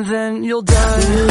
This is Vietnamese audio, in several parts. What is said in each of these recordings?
and then you'll die.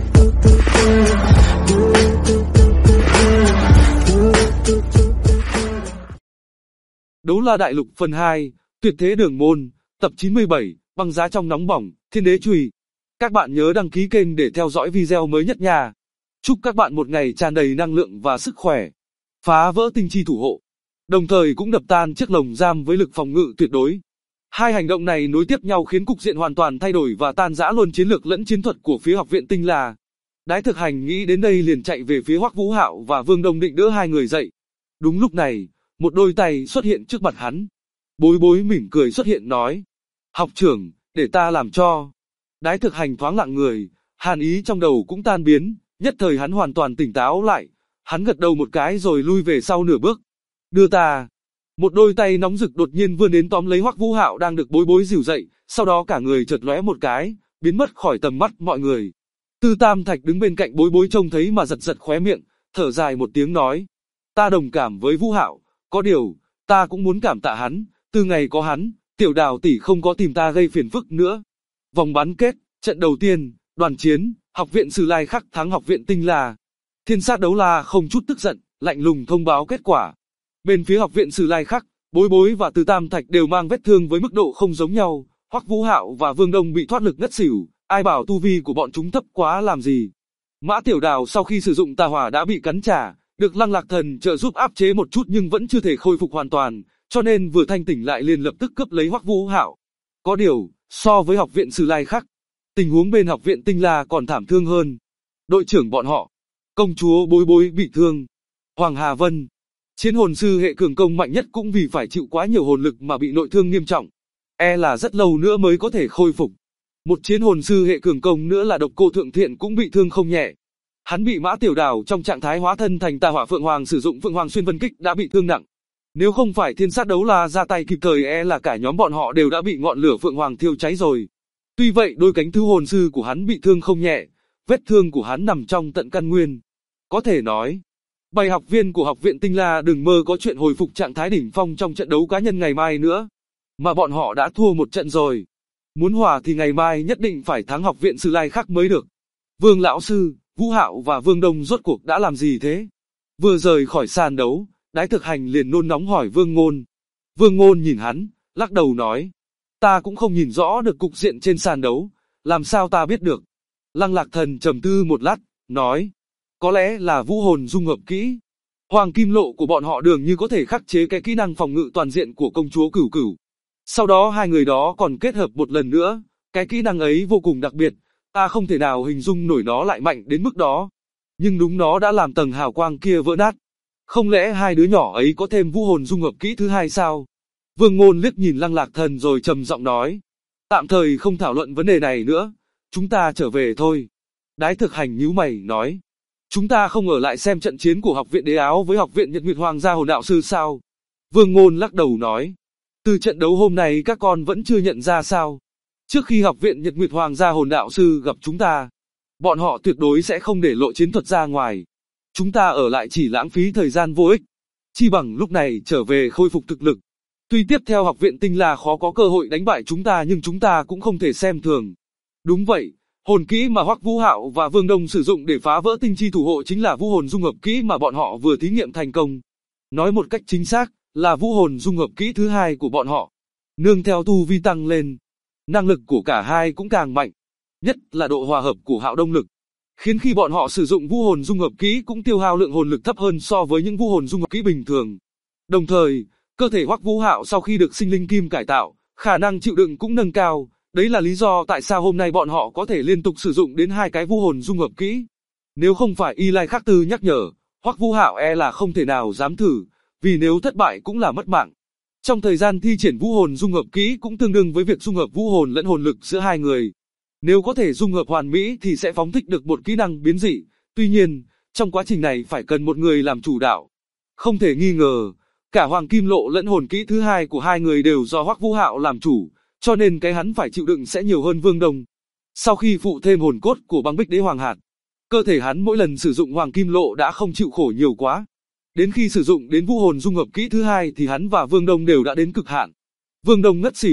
Đấu La Đại Lục phần 2, Tuyệt Thế Đường Môn, tập 97, băng giá trong nóng bỏng, Thiên Đế Chùy. Các bạn nhớ đăng ký kênh để theo dõi video mới nhất nha. Chúc các bạn một ngày tràn đầy năng lượng và sức khỏe. Phá vỡ tinh chi thủ hộ, đồng thời cũng đập tan chiếc lồng giam với lực phòng ngự tuyệt đối. Hai hành động này nối tiếp nhau khiến cục diện hoàn toàn thay đổi và tan rã luôn chiến lược lẫn chiến thuật của phía Học viện Tinh La. Đái Thực Hành nghĩ đến đây liền chạy về phía Hoắc Vũ Hạo và Vương Đông định đỡ hai người dậy. Đúng lúc này, một đôi tay xuất hiện trước mặt hắn. Bối Bối mỉm cười xuất hiện nói: "Học trưởng, để ta làm cho." Đái Thực Hành thoáng lặng người, hàn ý trong đầu cũng tan biến, nhất thời hắn hoàn toàn tỉnh táo lại. Hắn gật đầu một cái rồi lui về sau nửa bước. "Đưa ta." Một đôi tay nóng rực đột nhiên vươn đến tóm lấy Hoắc Vũ Hạo đang được Bối Bối dìu dậy, sau đó cả người chợt lóe một cái, biến mất khỏi tầm mắt mọi người. Tư Tam Thạch đứng bên cạnh Bối Bối trông thấy mà giật giật khóe miệng, thở dài một tiếng nói: "Ta đồng cảm với Vũ Hạo, có điều, ta cũng muốn cảm tạ hắn, từ ngày có hắn, Tiểu Đào tỷ không có tìm ta gây phiền phức nữa." Vòng bán kết, trận đầu tiên, đoàn chiến, Học viện Sử Lai Khắc thắng Học viện Tinh La. Thiên Sát Đấu La không chút tức giận, lạnh lùng thông báo kết quả. Bên phía Học viện Sử Lai Khắc, Bối Bối và Từ Tam Thạch đều mang vết thương với mức độ không giống nhau. Hoắc Vũ Hạo và Vương Đông bị thoát lực ngất xỉu, ai bảo tu vi của bọn chúng thấp quá làm gì. Mã Tiểu Đào sau khi sử dụng tà hỏa đã bị cắn trả, được Lăng Lạc Thần trợ giúp áp chế một chút nhưng vẫn chưa thể khôi phục hoàn toàn, cho nên vừa thanh tỉnh lại liền lập tức cướp lấy Hoắc Vũ Hạo. Có điều, so với Học viện Sử Lai Khắc, tình huống bên Học viện Tinh La còn thảm thương hơn. Đội trưởng bọn họ, công chúa Bối Bối bị thương. Hoàng Hà Vân, chiến hồn sư hệ cường công mạnh nhất cũng vì phải chịu quá nhiều hồn lực mà bị nội thương nghiêm trọng. E là rất lâu nữa mới có thể khôi phục. Một chiến hồn sư hệ cường công nữa là Độc Cô Thượng Thiện cũng bị thương không nhẹ. Hắn bị Mã Tiểu Đào trong trạng thái hóa thân thành Tà Hỏa Phượng Hoàng sử dụng Phượng Hoàng Xuyên Vân Kích đã bị thương nặng. Nếu không phải Thiên Sát Đấu La ra tay kịp thời e là cả nhóm bọn họ đều đã bị ngọn lửa Phượng Hoàng thiêu cháy rồi. Tuy vậy đôi cánh thứ hồn sư của hắn bị thương không nhẹ, vết thương của hắn nằm trong tận căn nguyên. Có thể nói, bầy học viên của Học viện Tinh La đừng mơ có chuyện hồi phục trạng thái đỉnh phong trong trận đấu cá nhân ngày mai nữa. Mà bọn họ đã thua một trận rồi. Muốn hòa thì ngày mai nhất định phải thắng Học viện Sử Lai Khắc mới được. Vương lão sư, Vũ Hạo và Vương Đông rốt cuộc đã làm gì thế? Vừa rời khỏi sàn đấu, Đái Thực Hành liền nôn nóng hỏi Vương Ngôn. Vương Ngôn nhìn hắn, lắc đầu nói: "Ta cũng không nhìn rõ được cục diện trên sàn đấu, làm sao ta biết được?" Lăng Lạc Thần trầm tư một lát, nói: "Có lẽ là vũ hồn dung hợp kỹ. Hoàng kim lộ của bọn họ dường như có thể khắc chế cái kỹ năng phòng ngự toàn diện của công chúa Cửu Cửu. Sau đó hai người đó còn kết hợp một lần nữa, cái kỹ năng ấy vô cùng đặc biệt, ta không thể nào hình dung nổi nó lại mạnh đến mức đó. Nhưng đúng nó đã làm tầng hào quang kia vỡ nát. Không lẽ hai đứa nhỏ ấy có thêm vũ hồn dung hợp kỹ thứ hai sao?" Vương Ngôn liếc nhìn Lăng Lạc Thần rồi trầm giọng nói: "Tạm thời không thảo luận vấn đề này nữa, chúng ta trở về thôi." Đái Thực Hành nhíu mày nói: "Chúng ta không ở lại xem trận chiến của Học viện Đế Áo với Học viện Nhật Nguyệt Hoàng gia hồn đạo sư sao?" Vương Ngôn lắc đầu nói: "Từ trận đấu hôm nay các con vẫn chưa nhận ra sao? Trước khi Học viện Nhật Nguyệt Hoàng gia hồn đạo sư gặp chúng ta, bọn họ tuyệt đối sẽ không để lộ chiến thuật ra ngoài. Chúng ta ở lại chỉ lãng phí thời gian vô ích. Chi bằng lúc này trở về khôi phục thực lực. Tuy tiếp theo Học viện Tinh La khó có cơ hội đánh bại chúng ta nhưng chúng ta cũng không thể xem thường." Đúng vậy, hồn kỹ mà Hoắc Vũ Hạo và Vương Đông sử dụng để phá vỡ tinh chi thủ hộ chính là vũ hồn dung hợp kỹ mà bọn họ vừa thí nghiệm thành công. Nói một cách chính xác, là vũ hồn dung hợp kỹ thứ hai của bọn họ. Nương theo tu vi tăng lên, năng lực của cả hai cũng càng mạnh. Nhất là độ hòa hợp của Hạo Đông lực, khiến khi bọn họ sử dụng vũ hồn dung hợp kỹ cũng tiêu hao lượng hồn lực thấp hơn so với những vũ hồn dung hợp kỹ bình thường. Đồng thời, cơ thể Hoắc Vũ Hạo sau khi được sinh linh kim cải tạo, khả năng chịu đựng cũng nâng cao. Đấy là lý do tại sao hôm nay bọn họ có thể liên tục sử dụng đến hai cái vũ hồn dung hợp kỹ. Nếu không phải Y Lai Khắc Tư nhắc nhở, Hoắc Vũ Hạo e là không thể nào dám thử, vì nếu thất bại cũng là mất mạng. Trong thời gian thi triển vũ hồn dung hợp kỹ cũng tương đương với việc dung hợp vũ hồn lẫn hồn lực giữa hai người. Nếu có thể dung hợp hoàn mỹ thì sẽ phóng thích được một kỹ năng biến dị. Tuy nhiên, trong quá trình này phải cần một người làm chủ đạo. Không thể nghi ngờ, cả Hoàng Kim Lộ lẫn hồn kỹ thứ hai của hai người đều do Hoắc Vũ Hạo làm chủ, cho nên cái hắn phải chịu đựng sẽ nhiều hơn Vương Đông. Sau khi phụ thêm hồn cốt của băng bích đế hoàng hạt, cơ thể hắn mỗi lần sử dụng Hoàng Kim Lộ đã không chịu khổ nhiều quá. Đến khi sử dụng đến vũ hồn dung hợp kỹ thứ hai thì hắn và Vương Đông đều đã đến cực hạn. Vương Đông ngất xỉu,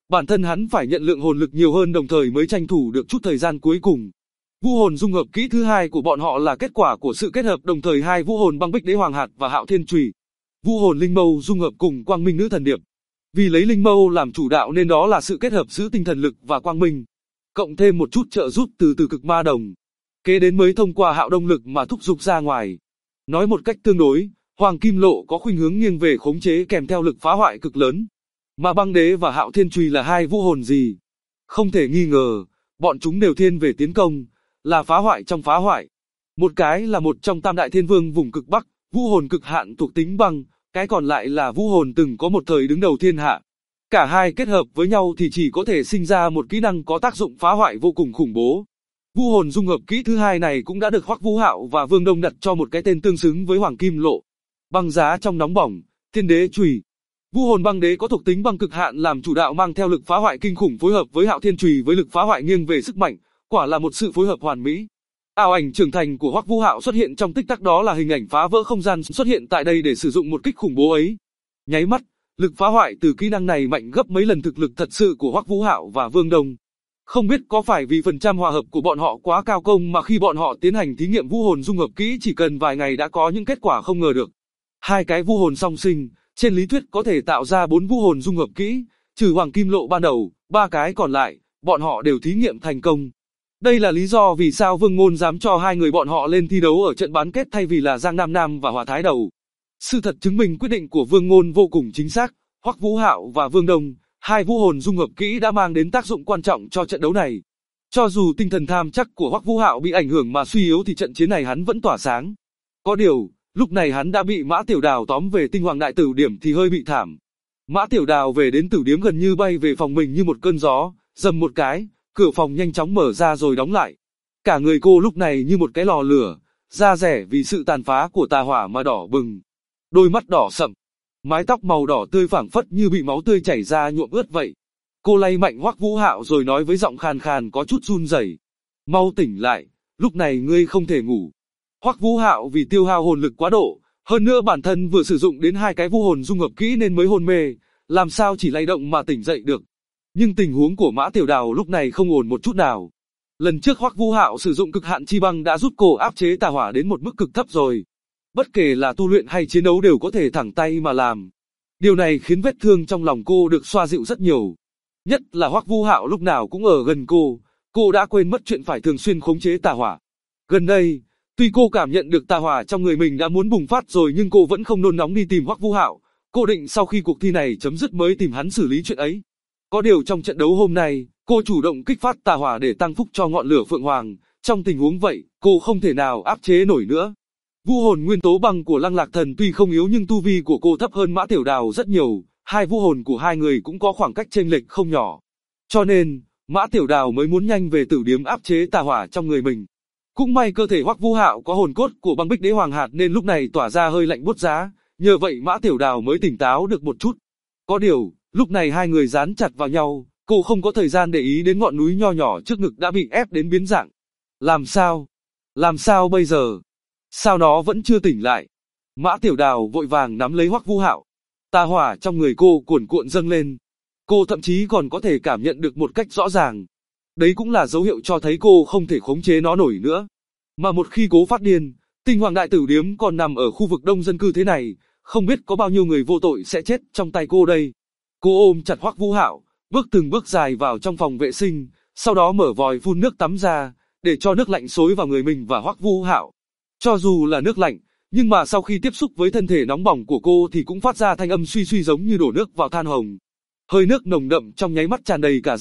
Bản thân hắn phải nhận lượng hồn lực nhiều hơn đồng thời mới tranh thủ được chút thời gian cuối cùng. Vũ hồn dung hợp kỹ thứ hai của bọn họ là kết quả của sự kết hợp đồng thời hai vũ hồn băng bích đế hoàng hạt và hạo thiên chùy. Vũ hồn linh mâu dung hợp cùng quang minh nữ thần điệp. Vì lấy linh mâu làm chủ đạo nên đó là sự kết hợp giữa tinh thần lực và quang minh, cộng thêm một chút trợ giúp từ cực ma đồng. Kế đến mới thông qua hạo đông lực mà thúc giục ra ngoài. Nói một cách tương đối, Hoàng Kim Lộ có khuynh hướng nghiêng về khống chế kèm theo lực phá hoại cực lớn. Mà băng đế và hạo thiên chùy là hai vũ hồn gì? Không thể nghi ngờ, bọn chúng đều thiên về tiến công, là phá hoại trong phá hoại. Một cái là một trong tam đại thiên vương vùng cực Bắc, vũ hồn cực hạn thuộc tính băng, cái còn lại là vũ hồn từng có một thời đứng đầu thiên hạ. Cả hai kết hợp với nhau thì chỉ có thể sinh ra một kỹ năng có tác dụng phá hoại vô cùng khủng bố. Vũ hồn dung hợp kỹ thứ hai này cũng đã được Hoắc Vũ Hạo và Vương Đông đặt cho một cái tên tương xứng với Hoàng Kim Lộ. Băng giá trong nóng bỏng, thiên đế chùy. Vũ hồn băng đế có thuộc tính băng cực hạn làm chủ đạo mang theo lực phá hoại kinh khủng phối hợp với hạo thiên chùy với lực phá hoại nghiêng về sức mạnh, quả là một sự phối hợp hoàn mỹ. Ảo ảnh trưởng thành của Hoắc Vũ Hạo xuất hiện trong tích tắc đó là hình ảnh phá vỡ không gian xuất hiện tại đây để sử dụng một kích khủng bố ấy. Nháy mắt, lực phá hoại từ kỹ năng này mạnh gấp mấy lần thực lực thật sự của Hoắc Vũ Hạo và Vương Đông. Không biết có phải vì phần trăm hòa hợp của bọn họ quá cao công mà khi bọn họ tiến hành thí nghiệm vũ hồn dung hợp kỹ chỉ cần vài ngày đã có những kết quả không ngờ được. Hai cái vũ hồn song sinh, trên lý thuyết có thể tạo ra 4 vũ hồn dung hợp kỹ, trừ Hoàng Kim Lộ ban đầu, 3 cái còn lại, bọn họ đều thí nghiệm thành công. Đây là lý do vì sao Vương Ngôn dám cho hai người bọn họ lên thi đấu ở trận bán kết thay vì là Giang Nam Nam và Hòa Thái Đầu. Sự thật chứng minh quyết định của Vương Ngôn vô cùng chính xác, Hoắc Vũ Hạo và Vương Đông, hai vũ hồn dung hợp kỹ đã mang đến tác dụng quan trọng cho trận đấu này. Cho dù tinh thần tham chắc của Hoắc Vũ Hạo bị ảnh hưởng mà suy yếu thì trận chiến này hắn vẫn tỏa sáng. Có điều, lúc này hắn đã bị Mã Tiểu Đào tóm về tinh hoàng đại tử điểm thì hơi bị thảm. Mã Tiểu Đào về đến tử điếm gần như bay về phòng mình như một cơn gió, dầm một cái, cửa phòng nhanh chóng mở ra rồi đóng lại. Cả người cô lúc này như một cái lò lửa, da rẻ vì sự tàn phá của tà hỏa mà đỏ bừng. Đôi mắt đỏ sậm, mái tóc màu đỏ tươi phảng phất như bị máu tươi chảy ra nhuộm ướt vậy. Cô lay mạnh Hoắc Vũ Hạo rồi nói với giọng khàn khàn có chút run rẩy: "Mau tỉnh lại, lúc này ngươi không thể ngủ." Hoắc Vũ Hạo vì tiêu hao hồn lực quá độ, hơn nữa bản thân vừa sử dụng đến hai cái vũ hồn dung hợp kỹ nên mới hôn mê, làm sao chỉ lay động mà tỉnh dậy được. Nhưng tình huống của Mã Tiểu Đào lúc này không ổn một chút nào. Lần trước Hoắc Vũ Hạo sử dụng cực hạn chi băng đã giúp cô áp chế tà hỏa đến một mức cực thấp rồi. Bất kể là tu luyện hay chiến đấu đều có thể thẳng tay mà làm. Điều này khiến vết thương trong lòng cô được xoa dịu rất nhiều. Nhất là Hoắc Vũ Hạo lúc nào cũng ở gần cô đã quên mất chuyện phải thường xuyên khống chế tà hỏa. Gần đây, tuy cô cảm nhận được tà hỏa trong người mình đã muốn bùng phát rồi nhưng cô vẫn không nôn nóng đi tìm Hoắc Vũ Hạo. Cô định sau khi cuộc thi này chấm dứt mới tìm hắn xử lý chuyện ấy. Có điều trong trận đấu hôm nay, cô chủ động kích phát tà hỏa để tăng phúc cho ngọn lửa Phượng Hoàng. Trong tình huống vậy, cô không thể nào áp chế nổi nữa. Vũ hồn nguyên tố băng của Lăng Lạc Thần tuy không yếu nhưng tu vi của cô thấp hơn Mã Tiểu Đào rất nhiều. Hai vũ hồn của hai người cũng có khoảng cách chênh lệch không nhỏ. Cho nên, Mã Tiểu Đào mới muốn nhanh về tử điếm áp chế tà hỏa trong người mình. Cũng may cơ thể Hoắc Vũ Hạo có hồn cốt của băng bích đế hoàng hạt nên lúc này tỏa ra hơi lạnh buốt giá, nhờ vậy Mã Tiểu Đào mới tỉnh táo được một chút. Có điều, lúc này hai người dán chặt vào nhau, cô không có thời gian để ý đến ngọn núi nho nhỏ trước ngực đã bị ép đến biến dạng. Làm sao? Làm sao bây giờ? Sao nó vẫn chưa tỉnh lại? Mã Tiểu Đào vội vàng nắm lấy Hoắc Vũ Hạo. Tà hỏa trong người cô cuồn cuộn dâng lên. Cô thậm chí còn có thể cảm nhận được một cách rõ ràng. Đấy cũng là dấu hiệu cho thấy cô không thể khống chế nó nổi nữa. Mà một khi cố phát điên, tinh hoàng đại tử điếm còn nằm ở khu vực đông dân cư thế này, không biết có bao nhiêu người vô tội sẽ chết trong tay cô đây. Cô ôm chặt Hoắc Vũ Hạo, bước từng bước dài vào trong phòng vệ sinh, sau đó mở vòi phun nước tắm ra, để cho nước lạnh xối vào người mình và Hoắc Vũ Hạo. Cho dù là nước lạnh, nhưng mà sau khi tiếp xúc với thân thể nóng bỏng của cô thì cũng phát ra thanh âm suy suy giống như đổ nước vào than hồng. Hơi nước nồng đậm trong nháy mắt tràn đầy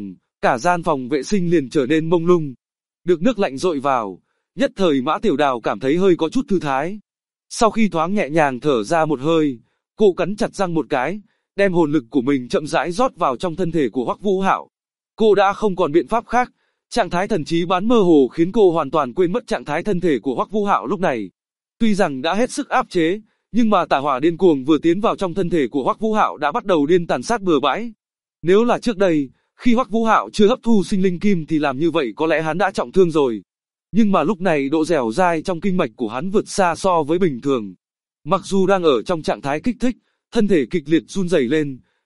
cả gian phòng vệ sinh liền trở nên mông lung. Được nước lạnh dội vào, nhất thời Mã Tiểu Đào cảm thấy hơi có chút thư thái. Sau khi thoáng nhẹ nhàng thở ra một hơi, cô cắn chặt răng một cái, đem hồn lực của mình chậm rãi rót vào trong thân thể của Hoắc Vũ Hạo. Cô đã không còn biện pháp khác, trạng thái thần trí bán mơ hồ khiến cô hoàn toàn quên mất trạng thái thân thể của Hoắc Vũ Hạo lúc này. Tuy rằng đã hết sức áp chế, nhưng mà tà hỏa điên cuồng vừa tiến vào trong thân thể của Hoắc Vũ Hạo đã bắt đầu điên tàn sát bừa bãi. Nếu là trước đây, khi Hoắc Vũ Hạo chưa hấp thu sinh linh kim thì làm như vậy có lẽ hắn đã trọng thương rồi. Nhưng mà lúc này độ dẻo dai trong kinh mạch của hắn vượt xa so với bình thường. Mặc dù đang ở trong trạng thái kích thích, thân thể kịch liệt run rẩy lên,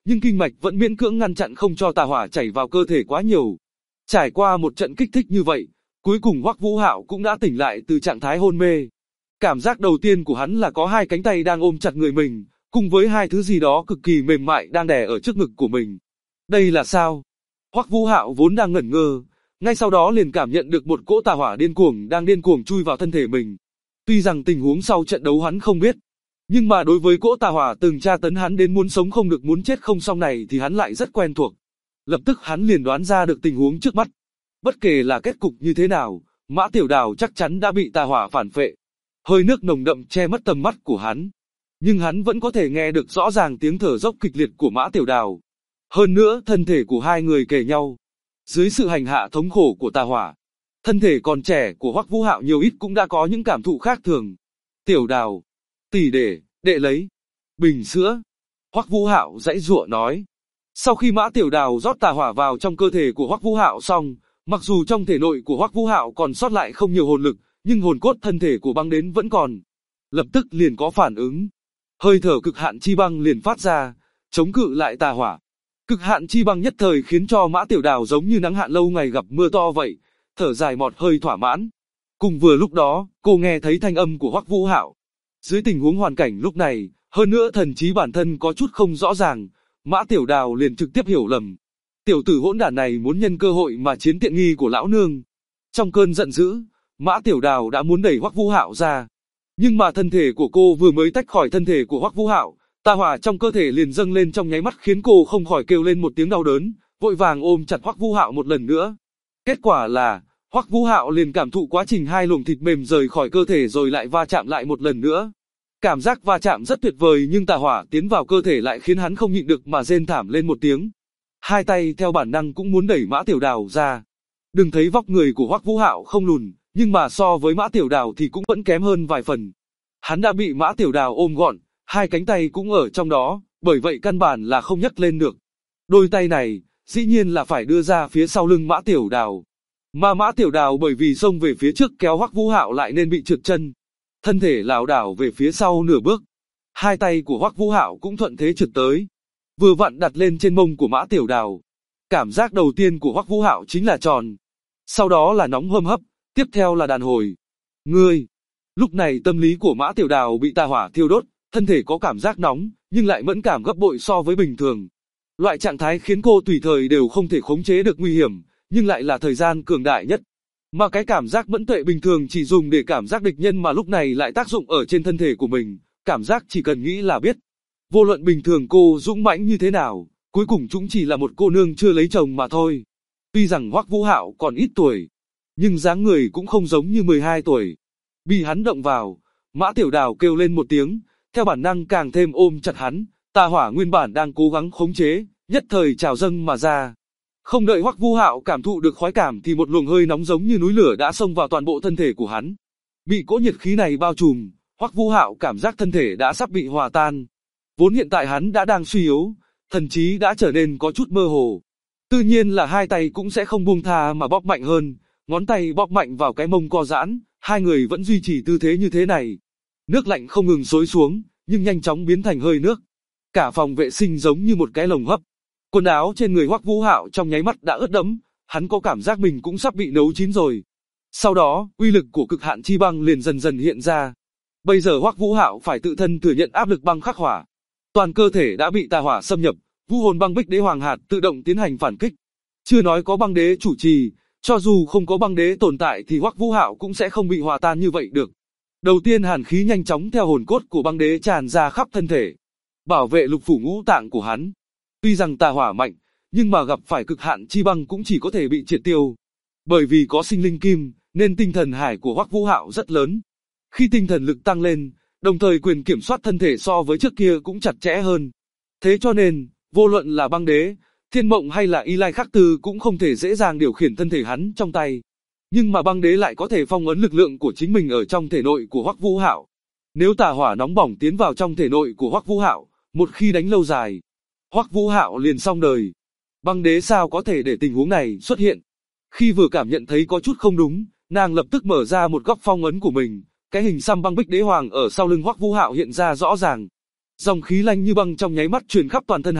nhưng kinh mạch vẫn miễn cưỡng ngăn chặn không cho tà hỏa chảy vào cơ thể quá nhiều. Trải qua một trận kích thích như vậy, cuối cùng Hoắc Vũ Hạo cũng đã tỉnh lại từ trạng thái hôn mê. Cảm giác đầu tiên của hắn là có hai cánh tay đang ôm chặt người mình, cùng với hai thứ gì đó cực kỳ mềm mại đang đè ở trước ngực của mình. Đây là sao? Hoắc Vũ Hạo vốn đang ngẩn ngơ, ngay sau đó liền cảm nhận được một cỗ tà hỏa đang điên cuồng chui vào thân thể mình. Tuy rằng tình huống sau trận đấu hắn không biết, nhưng mà đối với cỗ tà hỏa từng tra tấn hắn đến muốn sống không được muốn chết không xong này thì hắn lại rất quen thuộc. Lập tức hắn liền đoán ra được tình huống trước mắt. Bất kể là kết cục như thế nào, Mã Tiểu Đào chắc chắn đã bị tà hỏa phản phệ. Hơi nước nồng đậm che mất tầm mắt của hắn, nhưng hắn vẫn có thể nghe được rõ ràng tiếng thở dốc kịch liệt của Mã Tiểu Đào. Hơn nữa, thân thể của hai người kề nhau, dưới sự hành hạ thống khổ của tà hỏa, thân thể còn trẻ của Hoắc Vũ Hạo nhiều ít cũng đã có những cảm thụ khác thường. Tiểu Đào, tỷ đệ lấy bình sữa. Hoắc Vũ Hạo giãy giụa nói. Sau khi Mã Tiểu Đào rót tà hỏa vào trong cơ thể của Hoắc Vũ Hạo xong, mặc dù trong thể nội của Hoắc Vũ Hạo còn sót lại không nhiều hồn lực, nhưng hồn cốt thân thể của băng đến vẫn còn. Lập tức liền có phản ứng. Hơi thở cực hạn chi băng liền phát ra, chống cự lại tà hỏa. Cực hạn chi băng nhất thời khiến cho Mã Tiểu Đào giống như nắng hạn lâu ngày gặp mưa to vậy, thở dài một hơi thỏa mãn. Cùng vừa lúc đó, cô nghe thấy thanh âm của Hoắc Vũ Hạo. Dưới tình huống hoàn cảnh lúc này, hơn nữa thần trí bản thân có chút không rõ ràng, Mã Tiểu Đào liền trực tiếp hiểu lầm. Tiểu tử hỗn đản này muốn nhân cơ hội mà chiếm tiện nghi của lão nương. Trong cơn giận dữ, Mã Tiểu Đào đã muốn đẩy Hoắc Vũ Hạo ra. Nhưng mà thân thể của cô vừa mới tách khỏi thân thể của Hoắc Vũ Hạo, tà hỏa trong cơ thể liền dâng lên trong nháy mắt khiến cô không khỏi kêu lên một tiếng đau đớn, vội vàng ôm chặt Hoắc Vũ Hạo một lần nữa. Kết quả là, Hoắc Vũ Hạo liền cảm thụ quá trình hai luồng thịt mềm rời khỏi cơ thể rồi lại va chạm lại một lần nữa. Cảm giác va chạm rất tuyệt vời nhưng tà hỏa tiến vào cơ thể lại khiến hắn không nhịn được mà rên thảm lên một tiếng. Hai tay theo bản năng cũng muốn đẩy Mã Tiểu Đào ra. Đừng thấy vóc người của Hoắc Vũ Hạo không lùn, nhưng mà so với Mã Tiểu Đào thì cũng vẫn kém hơn vài phần. Hắn đã bị Mã Tiểu Đào ôm gọn, hai cánh tay cũng ở trong đó, bởi vậy căn bản là không nhấc lên được. Đôi tay này, dĩ nhiên là phải đưa ra phía sau lưng Mã Tiểu Đào. Mà Mã Tiểu Đào bởi vì xông về phía trước kéo Hoắc Vũ Hạo lại nên bị trượt chân. Thân thể lảo đảo về phía sau nửa bước. Hai tay của Hoắc Vũ Hạo cũng thuận thế trượt tới, vừa vặn đặt lên trên mông của Mã Tiểu Đào. Cảm giác đầu tiên của Hoắc Vũ Hạo chính là tròn, sau đó là nóng hâm hấp, tiếp theo là đàn hồi. Ngươi! Lúc này tâm lý của Mã Tiểu Đào bị tà hỏa thiêu đốt, thân thể có cảm giác nóng, nhưng lại mẫn cảm gấp bội so với bình thường. Loại trạng thái khiến cô tùy thời đều không thể khống chế được nguy hiểm, nhưng lại là thời gian cường đại nhất. Mà cái cảm giác mẫn tuệ bình thường chỉ dùng để cảm giác địch nhân mà lúc này lại tác dụng ở trên thân thể của mình, cảm giác chỉ cần nghĩ là biết. Vô luận bình thường cô dũng mãnh như thế nào, cuối cùng cũng chỉ là một cô nương chưa lấy chồng mà thôi. Tuy rằng Hoắc Vũ Hạo còn ít tuổi, nhưng dáng người cũng không giống như 12 tuổi. Bị hắn động vào, Mã Tiểu Đào kêu lên một tiếng, theo bản năng càng thêm ôm chặt hắn, tà hỏa nguyên bản đang cố gắng khống chế, nhất thời trào dâng mà ra. Không đợi Hoắc Vũ Hạo cảm thụ được khoái cảm thì một luồng hơi nóng giống như núi lửa đã xông vào toàn bộ thân thể của hắn. Bị cỗ nhiệt khí này bao trùm, Hoắc Vũ Hạo cảm giác thân thể đã sắp bị hòa tan. Vốn hiện tại hắn đã đang suy yếu, thần trí đã trở nên có chút mơ hồ. Tự nhiên là hai tay cũng sẽ không buông tha mà bóp mạnh hơn, ngón tay bóp mạnh vào cái mông co giãn, hai người vẫn duy trì tư thế như thế này. Nước lạnh không ngừng xối xuống, nhưng nhanh chóng biến thành hơi nước. Cả phòng vệ sinh giống như một cái lồng hấp. Quần áo trên người Hoắc Vũ Hạo trong nháy mắt đã ướt đẫm, hắn có cảm giác mình cũng sắp bị nấu chín rồi. Sau đó, uy lực của cực hạn chi băng liền dần dần hiện ra. Bây giờ Hoắc Vũ Hạo phải tự thân thừa nhận áp lực băng khắc hỏa. Toàn cơ thể đã bị tà hỏa xâm nhập, Vũ hồn băng bích đế hoàng hạt tự động tiến hành phản kích. Chưa nói có băng đế chủ trì, cho dù không có băng đế tồn tại thì Hoắc Vũ Hạo cũng sẽ không bị hòa tan như vậy được. Đầu tiên hàn khí nhanh chóng theo hồn cốt của băng đế tràn ra khắp thân thể, bảo vệ lục phủ ngũ tạng của hắn. Tuy rằng tà hỏa mạnh, nhưng mà gặp phải cực hạn chi băng cũng chỉ có thể bị triệt tiêu. Bởi vì có sinh linh kim, nên tinh thần hải của Hoắc Vũ Hạo rất lớn. Khi tinh thần lực tăng lên, đồng thời quyền kiểm soát thân thể so với trước kia cũng chặt chẽ hơn. Thế cho nên, vô luận là băng đế, thiên mộng hay là y lai khắc tư cũng không thể dễ dàng điều khiển thân thể hắn trong tay. Nhưng mà băng đế lại có thể phong ấn lực lượng của chính mình ở trong thể nội của Hoắc Vũ Hạo. Nếu tà hỏa nóng bỏng tiến vào trong thể nội của Hoắc Vũ Hạo, một khi đánh lâu dài, Hoắc Vũ Hạo liền xong đời. Băng đế sao có thể để tình huống này xuất hiện? Khi vừa cảm nhận thấy có chút không đúng, nàng lập tức mở ra một góc phong ấn của mình, cái hình xăm băng bích đế hoàng ở sau lưng Hoắc Vũ Hạo hiện ra rõ ràng. Dòng khí lạnh như băng trong nháy mắt truyền khắp toàn thân hắn,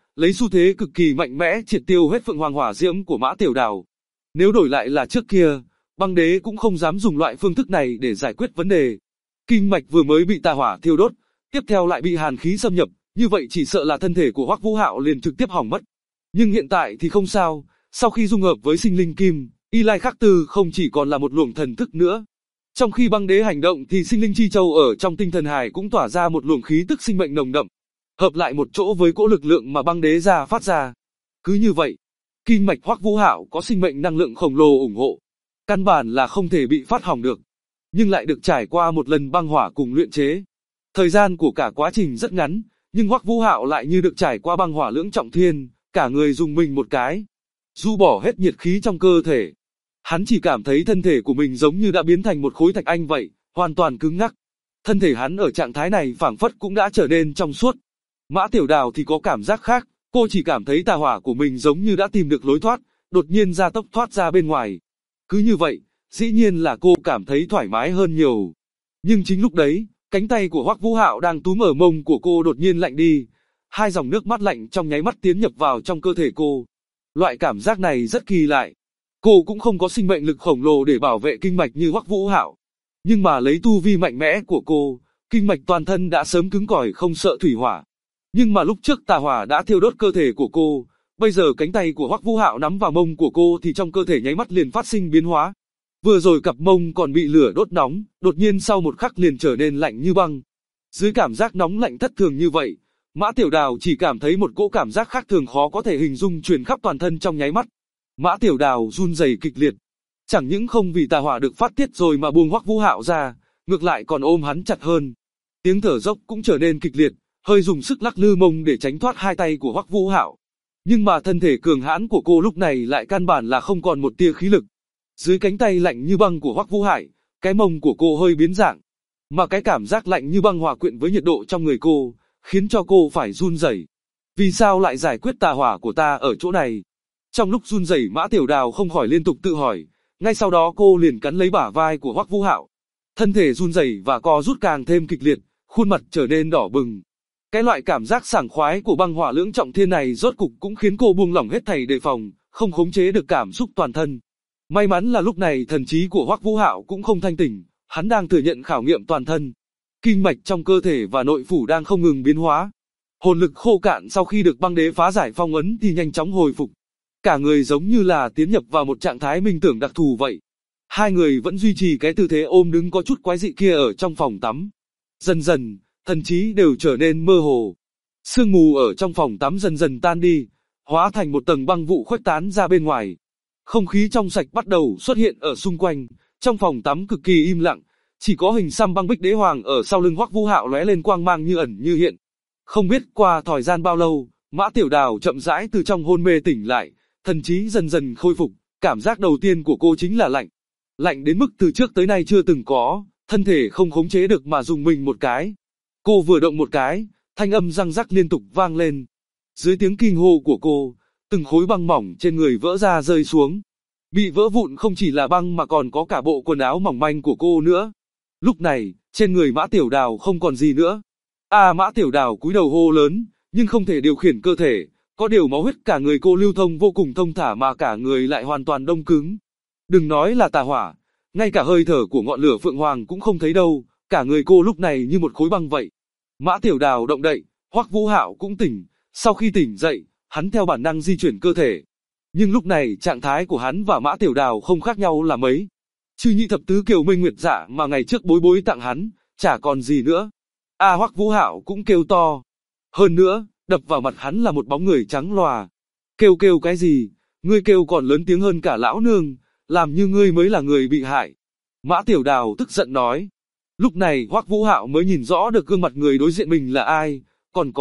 lấy xu thế cực kỳ mạnh mẽ triệt tiêu hết phượng hoàng hỏa diễm của Mã Tiểu Đào. Nếu đổi lại là trước kia, băng đế cũng không dám dùng loại phương thức này để giải quyết vấn đề. Kinh mạch vừa mới bị tà hỏa thiêu đốt, tiếp theo lại bị hàn khí xâm nhập, như vậy chỉ sợ là thân thể của Hoắc Vũ Hạo liền trực tiếp hỏng mất. Nhưng hiện tại thì không sao, sau khi dung hợp với sinh linh kim, Y Lai Khắc Tư không chỉ còn là một luồng thần thức nữa. Trong khi băng đế hành động thì sinh linh chi châu ở trong tinh thần hải cũng tỏa ra một luồng khí tức sinh mệnh nồng đậm, hợp lại một chỗ với cỗ lực lượng mà băng đế ra phát ra. Cứ như vậy, kinh mạch Hoắc Vũ Hạo có sinh mệnh năng lượng khổng lồ ủng hộ, căn bản là không thể bị phát hỏng được, nhưng lại được trải qua một lần băng hỏa cùng luyện chế. Thời gian của cả quá trình rất ngắn, nhưng Hoắc Vũ Hạo lại như được trải qua băng hỏa lưỡng trọng thiên, cả người rùng mình một cái, rũ bỏ hết nhiệt khí trong cơ thể. Hắn chỉ cảm thấy thân thể của mình giống như đã biến thành một khối thạch anh vậy, hoàn toàn cứng ngắc. Thân thể hắn ở trạng thái này phảng phất cũng đã trở nên trong suốt. Mã Tiểu Đào thì có cảm giác khác, cô chỉ cảm thấy tà hỏa của mình giống như đã tìm được lối thoát, đột nhiên gia tốc thoát ra bên ngoài. Cứ như vậy, dĩ nhiên là cô cảm thấy thoải mái hơn nhiều. Nhưng chính lúc đấy, cánh tay của Hoắc Vũ Hạo đang túm ở mông của cô đột nhiên lạnh đi. Hai dòng nước mắt lạnh trong nháy mắt tiến nhập vào trong cơ thể cô. Loại cảm giác này rất kỳ lạ. Cô cũng không có sinh mệnh lực khổng lồ để bảo vệ kinh mạch như Hoắc Vũ Hạo. Nhưng mà lấy tu vi mạnh mẽ của cô, kinh mạch toàn thân đã sớm cứng cỏi không sợ thủy hỏa. Nhưng mà lúc trước tà hỏa đã thiêu đốt cơ thể của cô, bây giờ cánh tay của Hoắc Vũ Hạo nắm vào mông của cô thì trong cơ thể nháy mắt liền phát sinh biến hóa. Vừa rồi cặp mông còn bị lửa đốt nóng, đột nhiên sau một khắc liền trở nên lạnh như băng. Dưới cảm giác nóng lạnh thất thường như vậy, Mã Tiểu Đào chỉ cảm thấy một cỗ cảm giác khác thường khó có thể hình dung truyền khắp toàn thân trong nháy mắt. Mã Tiểu Đào run rẩy kịch liệt. Chẳng những không vì tà hỏa được phát tiết rồi mà buông Hoắc Vũ Hạo ra, ngược lại còn ôm hắn chặt hơn. Tiếng thở dốc cũng trở nên kịch liệt, hơi dùng sức lắc lư mông để tránh thoát hai tay của Hoắc Vũ Hạo. Nhưng mà thân thể cường hãn của cô lúc này lại căn bản là không còn một tia khí lực. Dưới cánh tay lạnh như băng của Hoắc Vũ Hải, cái mông của cô hơi biến dạng. Mà cái cảm giác lạnh như băng hòa quyện với nhiệt độ trong người cô, khiến cho cô phải run rẩy. Vì sao lại giải quyết tà hỏa của ta ở chỗ này? Trong lúc run rẩy Mã Tiểu Đào không khỏi liên tục tự hỏi, ngay sau đó cô liền cắn lấy bả vai của Hoắc Vũ Hạo. Thân thể run rẩy và co rút càng thêm kịch liệt, khuôn mặt trở nên đỏ bừng. Cái loại cảm giác sảng khoái của băng hỏa lưỡng trọng thiên này rốt cục cũng khiến cô buông lỏng hết thảy đề phòng, không khống chế được cảm xúc toàn thân. May mắn là lúc này thần trí của Hoắc Vũ Hạo cũng không thanh tỉnh, hắn đang thừa nhận khảo nghiệm toàn thân. Kinh mạch trong cơ thể và nội phủ đang không ngừng biến hóa. Hồn lực khô cạn sau khi được băng đế phá giải phong ấn thì nhanh chóng hồi phục. Cả người giống như là tiến nhập vào một trạng thái minh tưởng đặc thù vậy. Hai người vẫn duy trì cái tư thế ôm đứng có chút quái dị kia ở trong phòng tắm. Dần dần, thần trí đều trở nên mơ hồ. Sương mù ở trong phòng tắm dần dần tan đi, hóa thành một tầng băng vụ khuếch tán ra bên ngoài. Không khí trong sạch bắt đầu xuất hiện ở xung quanh, trong phòng tắm cực kỳ im lặng, chỉ có hình xăm băng bích đế hoàng ở sau lưng Hoắc Vũ Hạo lóe lên quang mang như ẩn như hiện. Không biết qua thời gian bao lâu, Mã Tiểu Đào chậm rãi từ trong hôn mê tỉnh lại, thần trí dần dần khôi phục, cảm giác đầu tiên của cô chính là lạnh. Lạnh đến mức từ trước tới nay chưa từng có, thân thể không khống chế được mà rùng mình một cái. Cô vừa động một cái, thanh âm răng rắc liên tục vang lên. Dưới tiếng kinh hô của cô, từng khối băng mỏng trên người vỡ ra rơi xuống. Bị vỡ vụn không chỉ là băng mà còn có cả bộ quần áo mỏng manh của cô nữa. Lúc này, trên người Mã Tiểu Đào không còn gì nữa. Mã Tiểu Đào cúi đầu hô lớn, nhưng không thể điều khiển cơ thể, có điều máu huyết cả người cô lưu thông vô cùng thông thả mà cả người lại hoàn toàn đông cứng. Đừng nói là tà hỏa, ngay cả hơi thở của ngọn lửa Phượng Hoàng cũng không thấy đâu, cả người cô lúc này như một khối băng vậy. Mã Tiểu Đào động đậy, Hoắc Vũ Hạo cũng tỉnh, sau khi tỉnh dậy, hắn theo bản năng di chuyển cơ thể. Nhưng lúc này trạng thái của hắn và Mã Tiểu Đào không khác nhau là mấy. Chư nhị thập tứ kiều minh nguyệt dạ mà ngày trước bối bối tặng hắn, chả còn gì nữa. Hoắc Vũ Hạo cũng kêu to. Hơn nữa, đập vào mặt hắn là một bóng người trắng lòa. Kêu cái gì, ngươi kêu còn lớn tiếng hơn cả lão nương, làm như ngươi mới là người bị hại. Mã Tiểu Đào tức giận nói. Lúc này Hoắc Vũ Hạo mới nhìn rõ được gương mặt người đối diện mình là ai, còn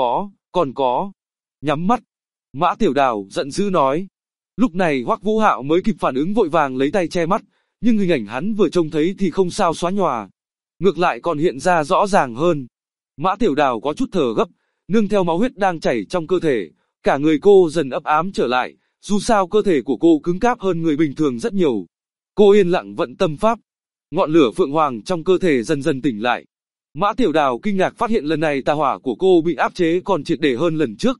có. Nhắm mắt. Mã Tiểu Đào giận dữ nói. Lúc này Hoắc Vũ Hạo mới kịp phản ứng vội vàng lấy tay che mắt, nhưng hình ảnh hắn vừa trông thấy thì không sao xóa nhòa. Ngược lại còn hiện ra rõ ràng hơn. Mã Tiểu Đào có chút thở gấp, nương theo máu huyết đang chảy trong cơ thể, cả người cô dần ấp ám trở lại, dù sao cơ thể của cô cứng cáp hơn người bình thường rất nhiều. Cô yên lặng vận tâm pháp, ngọn lửa Phượng Hoàng trong cơ thể dần dần tỉnh lại. Mã Tiểu Đào kinh ngạc phát hiện lần này tà hỏa của cô bị áp chế còn triệt để hơn lần trước.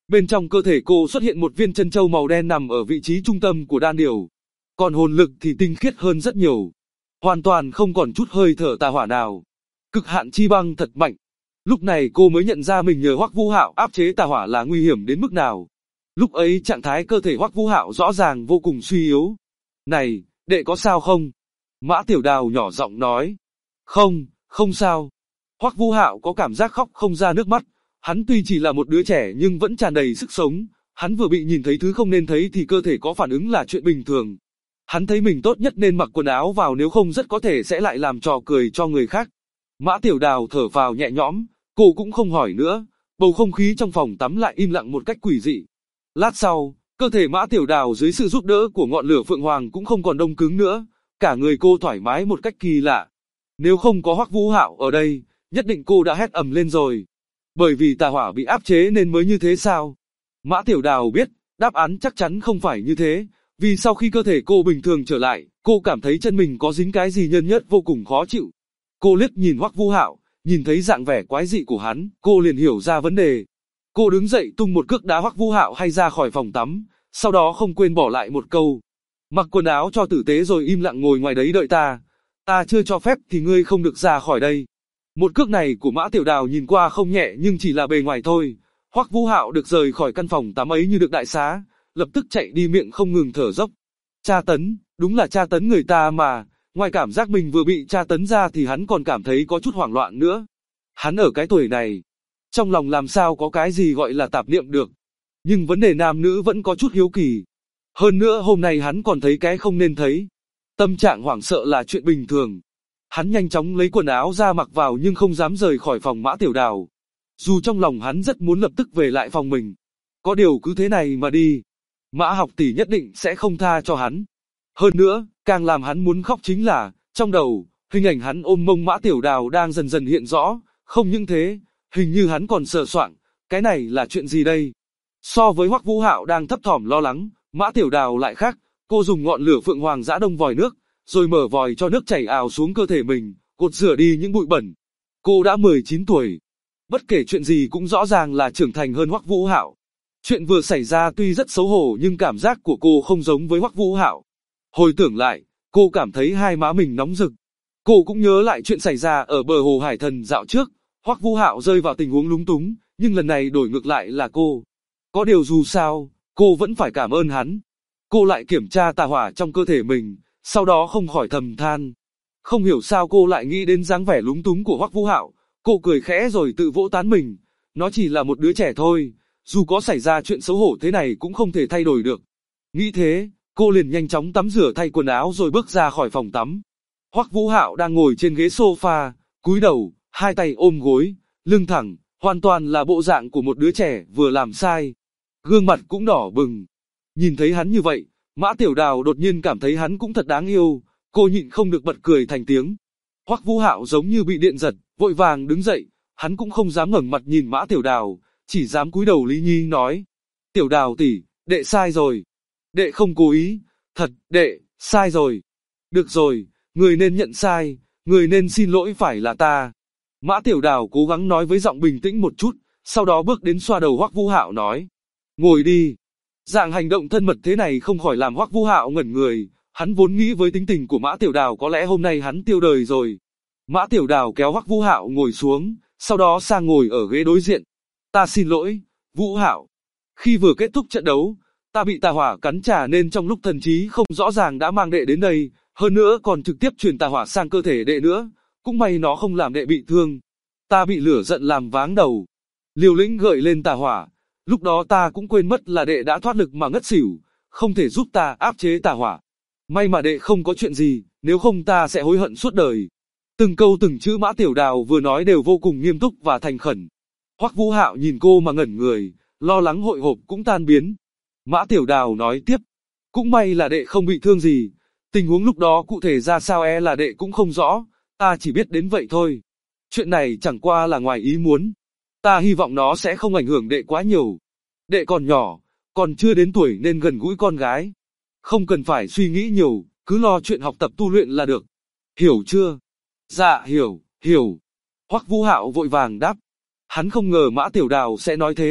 Bên trong cơ thể cô xuất hiện một viên chân châu màu đen nằm ở vị trí trung tâm của đan điểu. Còn hồn lực thì tinh khiết hơn rất nhiều. Hoàn toàn không còn chút hơi thở tà hỏa nào. Cực hạn chi băng thật mạnh. Lúc này cô mới nhận ra mình nhờ Hoắc Vũ Hạo áp chế tà hỏa là nguy hiểm đến mức nào. Lúc ấy trạng thái cơ thể Hoắc Vũ Hạo rõ ràng vô cùng suy yếu. Này, đệ có sao không? Mã Tiểu Đào nhỏ giọng nói. Không, không sao. Hoắc Vũ Hạo có cảm giác khóc không ra nước mắt. Hắn tuy chỉ là một đứa trẻ nhưng vẫn tràn đầy sức sống. Hắn vừa bị nhìn thấy thứ không nên thấy thì cơ thể có phản ứng là chuyện bình thường. Hắn thấy mình tốt nhất nên mặc quần áo vào, nếu không rất có thể sẽ lại làm trò cười cho người khác. Mã Tiểu Đào thở phào nhẹ nhõm, cô cũng không hỏi nữa. Bầu không khí trong phòng tắm lại im lặng một cách quỷ dị. Lát sau, cơ thể Mã Tiểu Đào dưới sự giúp đỡ của ngọn lửa Phượng Hoàng cũng không còn đông cứng nữa. Cả người cô thoải mái một cách kỳ lạ. Nếu không có Hoắc Vũ Hạo ở đây, nhất định cô đã hét ầm lên rồi. Bởi vì tà hỏa bị áp chế nên mới như thế sao? Mã Tiểu Đào biết, đáp án chắc chắn không phải như thế. Vì sau khi cơ thể cô bình thường trở lại, cô cảm thấy chân mình có dính cái gì nhơn nhớt vô cùng khó chịu. Cô liếc nhìn Hoắc Vũ Hạo, nhìn thấy dạng vẻ quái dị của hắn, cô liền hiểu ra vấn đề. Cô đứng dậy tung một cước đá Hoắc Vũ Hạo hay ra khỏi phòng tắm, sau đó không quên bỏ lại một câu. Mặc quần áo cho tử tế rồi im lặng ngồi ngoài đấy đợi ta. Ta chưa cho phép thì ngươi không được ra khỏi đây. Một cước này của Mã Tiểu Đào nhìn qua không nhẹ nhưng chỉ là bề ngoài thôi. Hoắc Vũ Hạo được rời khỏi căn phòng tắm ấy như được đại xá, lập tức chạy đi miệng không ngừng thở dốc. Tra tấn, đúng là tra tấn người ta mà. Ngoài cảm giác mình vừa bị tra tấn ra thì hắn còn cảm thấy có chút hoảng loạn nữa. Hắn ở cái tuổi này, trong lòng làm sao có cái gì gọi là tạp niệm được. Nhưng vấn đề nam nữ vẫn có chút hiếu kỳ. Hơn nữa hôm nay hắn còn thấy cái không nên thấy. Tâm trạng hoảng sợ là chuyện bình thường. Hắn nhanh chóng lấy quần áo ra mặc vào nhưng không dám rời khỏi phòng Mã Tiểu Đào. Dù trong lòng hắn rất muốn lập tức về lại phòng mình. Có điều cứ thế này mà đi, Mã học tỷ nhất định sẽ không tha cho hắn. Hơn nữa, càng làm hắn muốn khóc chính là, trong đầu, hình ảnh hắn ôm mông Mã Tiểu Đào đang dần dần hiện rõ. Không những thế, hình như hắn còn sờ soạng, cái này là chuyện gì đây? So với Hoắc Vũ Hạo đang thấp thỏm lo lắng, Mã Tiểu Đào lại khác. Cô dùng ngọn lửa Phượng Hoàng giã đông vòi nước, rồi mở vòi cho nước chảy ào xuống cơ thể mình, gột rửa đi những bụi bẩn. Cô đã 19 tuổi. Bất kể chuyện gì cũng rõ ràng là trưởng thành hơn Hoắc Vũ Hạo. Chuyện vừa xảy ra tuy rất xấu hổ nhưng cảm giác của cô không giống với Hoắc Vũ Hạo. Hồi tưởng lại, cô cảm thấy hai má mình nóng rực. Cô cũng nhớ lại chuyện xảy ra ở bờ hồ Hải Thần dạo trước. Hoắc Vũ Hạo rơi vào tình huống lúng túng, nhưng lần này đổi ngược lại là cô. Có điều dù sao, cô vẫn phải cảm ơn hắn. Cô lại kiểm tra tà hỏa trong cơ thể mình, sau đó không khỏi thầm than. Không hiểu sao cô lại nghĩ đến dáng vẻ lúng túng của Hoắc Vũ Hạo. Cô cười khẽ rồi tự vỗ tán mình. Nó chỉ là một đứa trẻ thôi, dù có xảy ra chuyện xấu hổ thế này cũng không thể thay đổi được. Nghĩ thế, cô liền nhanh chóng tắm rửa thay quần áo rồi bước ra khỏi phòng tắm. Hoắc Vũ Hạo đang ngồi trên ghế sofa, cúi đầu, hai tay ôm gối, lưng thẳng, hoàn toàn là bộ dạng của một đứa trẻ vừa làm sai. Gương mặt cũng đỏ bừng. Nhìn thấy hắn như vậy, Mã Tiểu Đào đột nhiên cảm thấy hắn cũng thật đáng yêu, cô nhịn không được bật cười thành tiếng. Hoắc Vũ Hạo giống như bị điện giật, vội vàng đứng dậy, hắn cũng không dám ngẩng mặt nhìn Mã Tiểu Đào, chỉ dám cúi đầu lý nhí nói. Tiểu Đào tỷ, đệ sai rồi. Đệ không cố ý, thật, đệ, sai rồi. Được rồi, người nên nhận sai, người nên xin lỗi phải là ta. Mã Tiểu Đào cố gắng nói với giọng bình tĩnh một chút, sau đó bước đến xoa đầu Hoắc Vũ Hạo nói. Ngồi đi. Dạng hành động thân mật thế này không khỏi làm Hoắc Vũ Hạo ngẩn người, hắn vốn nghĩ với tính tình của Mã Tiểu Đào có lẽ hôm nay hắn tiêu đời rồi. Mã Tiểu Đào kéo Hoắc Vũ Hạo ngồi xuống, sau đó sang ngồi ở ghế đối diện. Ta xin lỗi, Vũ Hạo. Khi vừa kết thúc trận đấu, ta bị tà hỏa cắn trả nên trong lúc thần trí không rõ ràng đã mang đệ đến đây, hơn nữa còn trực tiếp truyền tà hỏa sang cơ thể đệ nữa, cũng may nó không làm đệ bị thương. Ta bị lửa giận làm váng đầu, liều lĩnh gợi lên tà hỏa. Lúc đó ta cũng quên mất là đệ đã thoát lực mà ngất xỉu, không thể giúp ta áp chế tà hỏa. May mà đệ không có chuyện gì, nếu không ta sẽ hối hận suốt đời. Từng câu từng chữ Mã Tiểu Đào vừa nói đều vô cùng nghiêm túc và thành khẩn. Hoắc Vũ Hạo nhìn cô mà ngẩn người, lo lắng hội hộp cũng tan biến. Mã Tiểu Đào nói tiếp, cũng may là đệ không bị thương gì, tình huống lúc đó cụ thể ra sao là đệ cũng không rõ, ta chỉ biết đến vậy thôi. Chuyện này chẳng qua là ngoài ý muốn. Ta hy vọng nó sẽ không ảnh hưởng đệ quá nhiều. Đệ còn nhỏ, còn chưa đến tuổi nên gần gũi con gái. Không cần phải suy nghĩ nhiều, cứ lo chuyện học tập tu luyện là được. Hiểu chưa? Dạ hiểu. Hoắc Vũ Hạo vội vàng đáp. Hắn không ngờ Mã Tiểu Đào sẽ nói thế,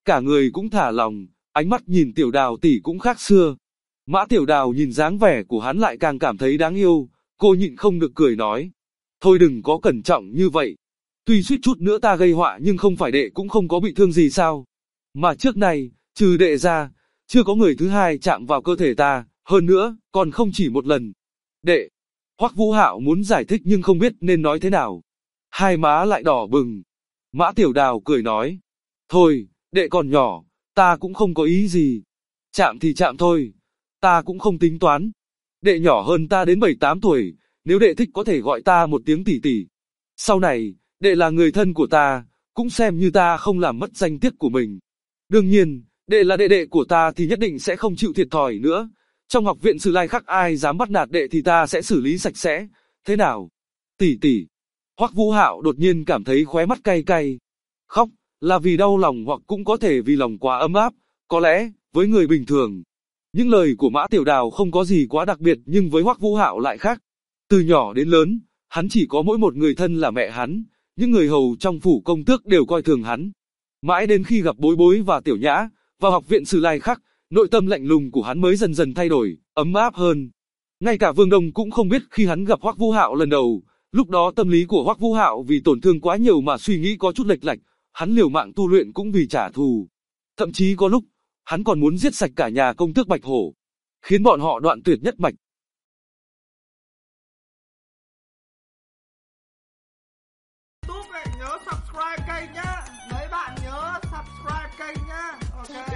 cả người cũng thả lòng, ánh mắt nhìn Tiểu Đào tỷ cũng khác xưa. Mã Tiểu Đào nhìn dáng vẻ của hắn lại càng cảm thấy đáng yêu, cô nhịn không được cười nói. Thôi đừng có cẩn trọng như vậy. Tuy suýt chút nữa ta gây họa nhưng không phải đệ cũng không có bị thương gì sao. Mà trước này, trừ đệ ra, chưa có người thứ hai chạm vào cơ thể ta, hơn nữa, còn không chỉ một lần. Đệ, Hoắc Vũ Hạo muốn giải thích nhưng không biết nên nói thế nào. Hai má lại đỏ bừng. Mã Tiểu Đào cười nói. Thôi, đệ còn nhỏ, ta cũng không có ý gì. Chạm thì chạm thôi, ta cũng không tính toán. Đệ nhỏ hơn ta đến 7-8 tuổi, nếu đệ thích có thể gọi ta một tiếng tỷ tỷ. Sau này, đệ là người thân của ta, cũng xem như ta không làm mất danh tiết của mình. Đương nhiên, đệ là đệ đệ của ta thì nhất định sẽ không chịu thiệt thòi nữa. Trong học viện Sử Lai Khắc ai dám bắt nạt đệ thì ta sẽ xử lý sạch sẽ. Thế nào? Tỷ tỷ. Hoắc Vũ Hạo đột nhiên cảm thấy khóe mắt cay cay. Khóc, là vì đau lòng hoặc cũng có thể vì lòng quá ấm áp, có lẽ, với người bình thường. Những lời của Mã Tiểu Đào không có gì quá đặc biệt nhưng với Hoắc Vũ Hạo lại khác. Từ nhỏ đến lớn, hắn chỉ có mỗi một người thân là mẹ hắn, những người hầu trong phủ công tước đều coi thường hắn. Mãi đến khi gặp Bối Bối và Tiểu Nhã, vào học viện Sử Lai Khắc, nội tâm lạnh lùng của hắn mới dần dần thay đổi, ấm áp hơn. Ngay cả Vương Đông cũng không biết khi hắn gặp Hoắc Vũ Hạo lần đầu, lúc đó tâm lý của Hoắc Vũ Hạo vì tổn thương quá nhiều mà suy nghĩ có chút lệch lệch, hắn liều mạng tu luyện cũng vì trả thù. Thậm chí có lúc, hắn còn muốn giết sạch cả nhà công tước Bạch Hổ, khiến bọn họ đoạn tuyệt nhất mạch. YouTube này nhớ subscribe kênh nhá. Mấy bạn nhớ subscribe kênh nhá. Ok.